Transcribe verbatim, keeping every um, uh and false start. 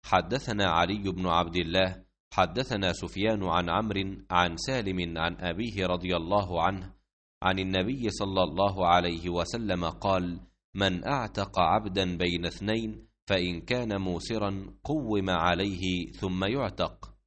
حدثنا علي بن عبد الله حدثنا سفيان عن عمرو عن سالم عن أبيه رضي الله عنه عن النبي صلى الله عليه وسلم قال: من أعتق عبدا بين اثنين فإن كان موسرا قوم عليه ثم يعتق.